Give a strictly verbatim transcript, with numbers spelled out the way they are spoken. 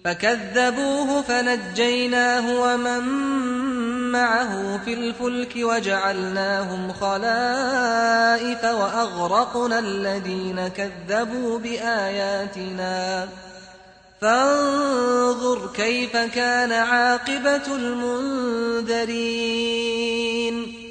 فكذبوه فنجيناه ومن معه في الفلك وجعلناهم خلائف وأغرقنا الذين كذبوا بآياتنا فانظر كيف كان عاقبة المنذرين